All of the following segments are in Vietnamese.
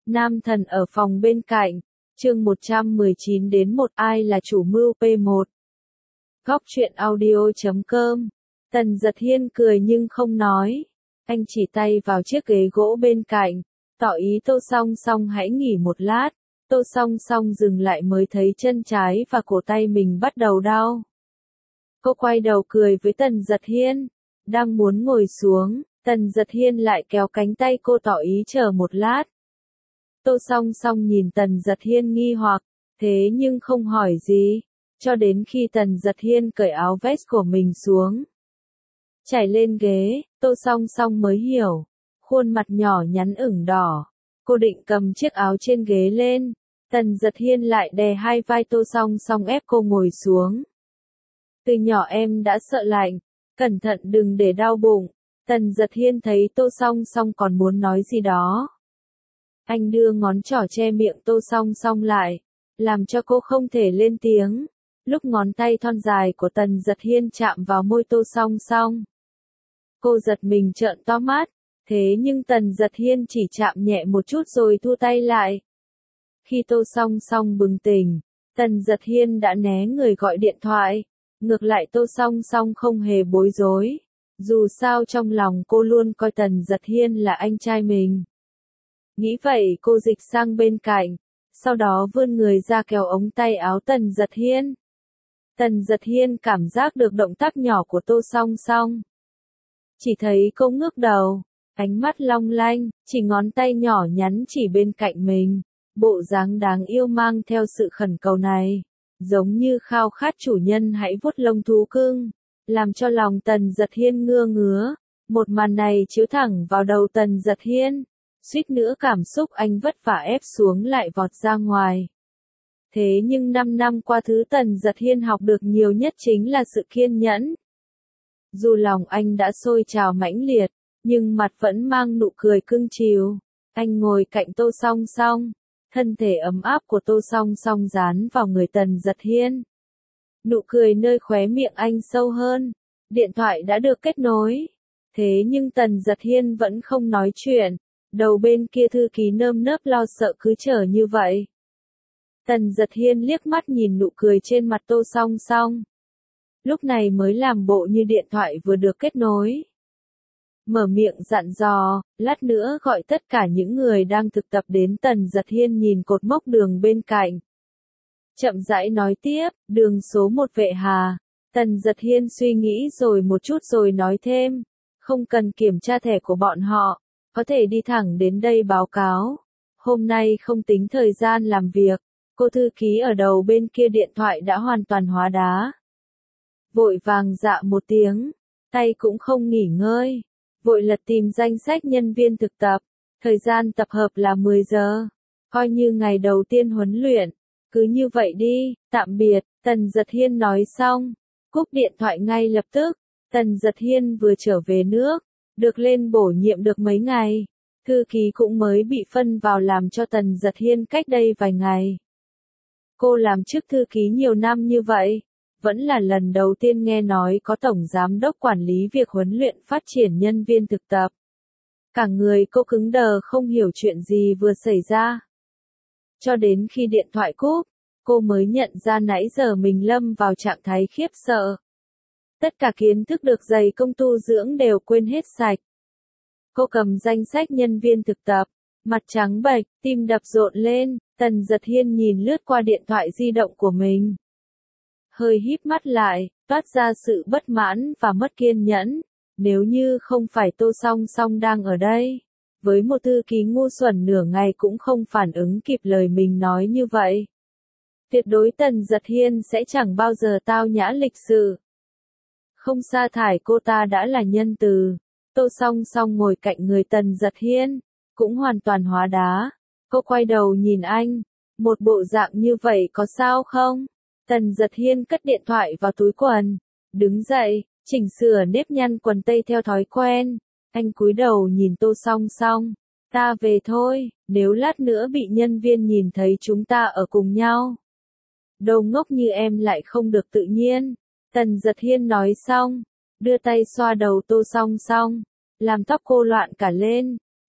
Nam thần ở phòng bên cạnh, chương 119 đến 1 ai là chủ mưu P1. Góc truyện audio.com. Tần Dật Hiên cười nhưng không nói. Anh chỉ tay vào chiếc ghế gỗ bên cạnh, tỏ ý Tô Song Song hãy nghỉ một lát. Tô Song Song dừng lại mới thấy chân trái và cổ tay mình bắt đầu đau. Cô quay đầu cười với Tần Dật Hiên, đang muốn ngồi xuống, Tần Dật Hiên lại kéo cánh tay cô tỏ ý chờ một lát. Tô Song Song nhìn Tần Dật Hiên nghi hoặc, thế nhưng không hỏi gì, cho đến khi Tần Dật Hiên cởi áo vest của mình xuống. Trải lên ghế, Tô Song Song mới hiểu, khuôn mặt nhỏ nhắn ửng đỏ. Cô định cầm chiếc áo trên ghế lên, Tần Dật Hiên lại đè hai vai Tô Song Song ép cô ngồi xuống. Từ nhỏ em đã sợ lạnh, cẩn thận đừng để đau bụng. Tần Dật Hiên thấy Tô Song Song còn muốn nói gì đó. Anh đưa ngón trỏ che miệng Tô Song Song lại, làm cho cô không thể lên tiếng. Lúc ngón tay thon dài của Tần Dật Hiên chạm vào môi Tô Song Song, cô giật mình trợn to mắt, thế nhưng Tần Dật Hiên chỉ chạm nhẹ một chút rồi thu tay lại. Khi Tô Song Song bừng tỉnh, Tần Dật Hiên đã né người gọi điện thoại. Ngược lại Tô Song Song không hề bối rối, dù sao trong lòng cô luôn coi Tần Dật Hiên là anh trai mình. Nghĩ vậy cô dịch sang bên cạnh, sau đó vươn người ra kéo ống tay áo Tần Dật Hiên. Tần Dật Hiên cảm giác được động tác nhỏ của Tô Song Song. Chỉ thấy cô ngước đầu, ánh mắt long lanh, chỉ ngón tay nhỏ nhắn chỉ bên cạnh mình, bộ dáng đáng yêu mang theo sự khẩn cầu này, giống như khao khát chủ nhân hãy vuốt lông thú cưng, làm cho lòng Tần Dật Hiên ngứa ngứa. Một màn này chiếu thẳng vào đầu Tần Dật Hiên, suýt nữa cảm xúc anh vất vả ép xuống lại vọt ra ngoài. Thế nhưng 5 năm qua thứ Tần Dật Hiên học được nhiều nhất chính là sự kiên nhẫn. Dù lòng anh đã sôi trào mãnh liệt, nhưng mặt vẫn mang nụ cười cưng chiều. Anh ngồi cạnh Tô Song Song, thân thể ấm áp của Tô Song Song dán vào người Tần Dật Hiên. Nụ cười nơi khóe miệng anh sâu hơn. Điện thoại đã được kết nối. Thế nhưng Tần Dật Hiên vẫn không nói chuyện. Đầu bên kia thư ký nơm nớp lo sợ cứ chờ như vậy. Tần Dật Hiên liếc mắt nhìn nụ cười trên mặt Tô Song Song. Lúc này mới làm bộ như điện thoại vừa được kết nối. Mở miệng dặn dò, lát nữa gọi tất cả những người đang thực tập đến. Tần Dật Hiên nhìn cột mốc đường bên cạnh. Chậm rãi nói tiếp, đường số 1 Vệ Hà. Tần Dật Hiên suy nghĩ rồi một chút rồi nói thêm, không cần kiểm tra thẻ của bọn họ, có thể đi thẳng đến đây báo cáo. Hôm nay không tính thời gian làm việc, cô thư ký ở đầu bên kia điện thoại đã hoàn toàn hóa đá. Vội vàng dạ một tiếng, tay cũng không nghỉ ngơi, vội lật tìm danh sách nhân viên thực tập. Thời gian tập hợp là 10 giờ, coi như ngày đầu tiên huấn luyện. Cứ như vậy đi, tạm biệt. Tần Dật Hiên nói xong, cúp điện thoại ngay lập tức. Tần Dật Hiên vừa trở về nước, được lên bổ nhiệm được mấy ngày, thư ký cũng mới bị phân vào làm cho Tần Dật Hiên cách đây vài ngày. Cô làm chức thư ký nhiều năm như vậy, vẫn là lần đầu tiên nghe nói có tổng giám đốc quản lý việc huấn luyện phát triển nhân viên thực tập. Cả người cô cứng đờ không hiểu chuyện gì vừa xảy ra. Cho đến khi điện thoại cúp, cô mới nhận ra nãy giờ mình lâm vào trạng thái khiếp sợ. Tất cả kiến thức được dày công tu dưỡng đều quên hết sạch. Cô cầm danh sách nhân viên thực tập, mặt trắng bệch, tim đập rộn lên. Tần Dật Hiên nhìn lướt qua điện thoại di động của mình, hơi híp mắt lại, toát ra sự bất mãn và mất kiên nhẫn. Nếu như không phải Tô Song Song đang ở đây, với một thư ký ngu xuẩn nửa ngày cũng không phản ứng kịp lời mình nói như vậy, tuyệt đối Tần Dật Hiên sẽ chẳng bao giờ tao nhã lịch sự. Không sa thải cô ta đã là nhân từ. Tô Song Song ngồi cạnh người Tần Dật Hiên, cũng hoàn toàn hóa đá. Cô quay đầu nhìn anh, một bộ dạng như vậy có sao không? Tần Dật Hiên cất điện thoại vào túi quần, đứng dậy, chỉnh sửa nếp nhăn quần tây theo thói quen. Anh cúi đầu nhìn Tô Song Song, ta về thôi, nếu lát nữa bị nhân viên nhìn thấy chúng ta ở cùng nhau. Đầu ngốc như em lại không được tự nhiên. Tần Dật Hiên nói xong, đưa tay xoa đầu Tô Song Song, làm tóc cô loạn cả lên.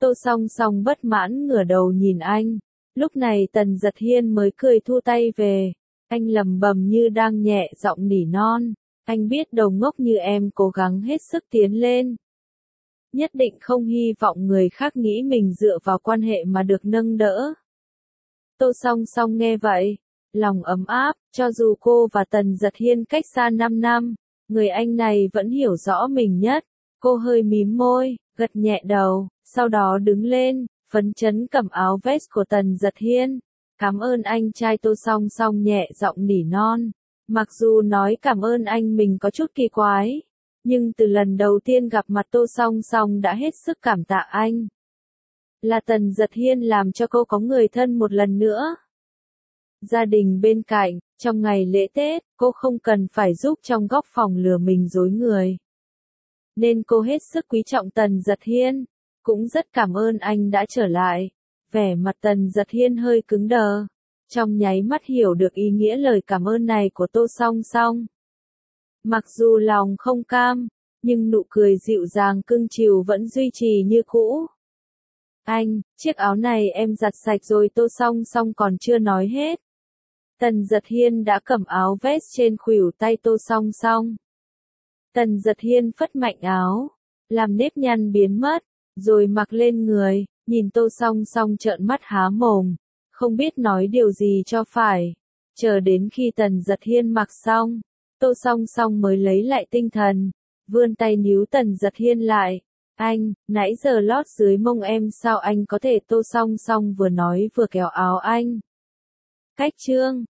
Tô Song Song bất mãn ngửa đầu nhìn anh. Lúc này Tần Giật Hiên mới cười thu tay về. Anh lẩm bẩm như đang nhẹ giọng nỉ non. Anh biết đầu ngốc như em cố gắng hết sức tiến lên. Nhất định không hy vọng người khác nghĩ mình dựa vào quan hệ mà được nâng đỡ. Tô Song Song nghe vậy, lòng ấm áp, cho dù cô và Tần Giật Hiên cách xa 5 năm, người anh này vẫn hiểu rõ mình nhất. Cô hơi mím môi, gật nhẹ đầu, sau đó đứng lên, phấn chấn cầm áo vest của Tần Giật Hiên. Cảm ơn anh trai. Tô Song Song nhẹ giọng nỉ non. Mặc dù nói cảm ơn anh mình có chút kỳ quái, nhưng từ lần đầu tiên gặp mặt Tô Song Song đã hết sức cảm tạ anh. Là Tần Giật Hiên làm cho cô có người thân một lần nữa. Gia đình bên cạnh, trong ngày lễ Tết, cô không cần phải giúp trong góc phòng lừa mình dối người. Nên cô hết sức quý trọng Tần Giật Hiên, cũng rất cảm ơn anh đã trở lại. Vẻ mặt Tần Giật Hiên hơi cứng đờ, trong nháy mắt hiểu được ý nghĩa lời cảm ơn này của Tô Song Song. Mặc dù lòng không cam, nhưng nụ cười dịu dàng cưng chiều vẫn duy trì như cũ. Anh, chiếc áo này em giặt sạch rồi. Tô Song Song còn chưa nói hết. Tần Giật Hiên đã cầm áo vest trên khuỷu tay Tô Song Song. Tần Giật Hiên phất mạnh áo, làm nếp nhăn biến mất, rồi mặc lên người, nhìn Tô Song Song trợn mắt há mồm, không biết nói điều gì cho phải. Chờ đến khi Tần Giật Hiên mặc xong, Tô Song Song mới lấy lại tinh thần, vươn tay níu Tần Giật Hiên lại. Anh, nãy giờ lót dưới mông em sao anh có thể? Tô Song Song vừa nói vừa kéo áo anh. Cách chương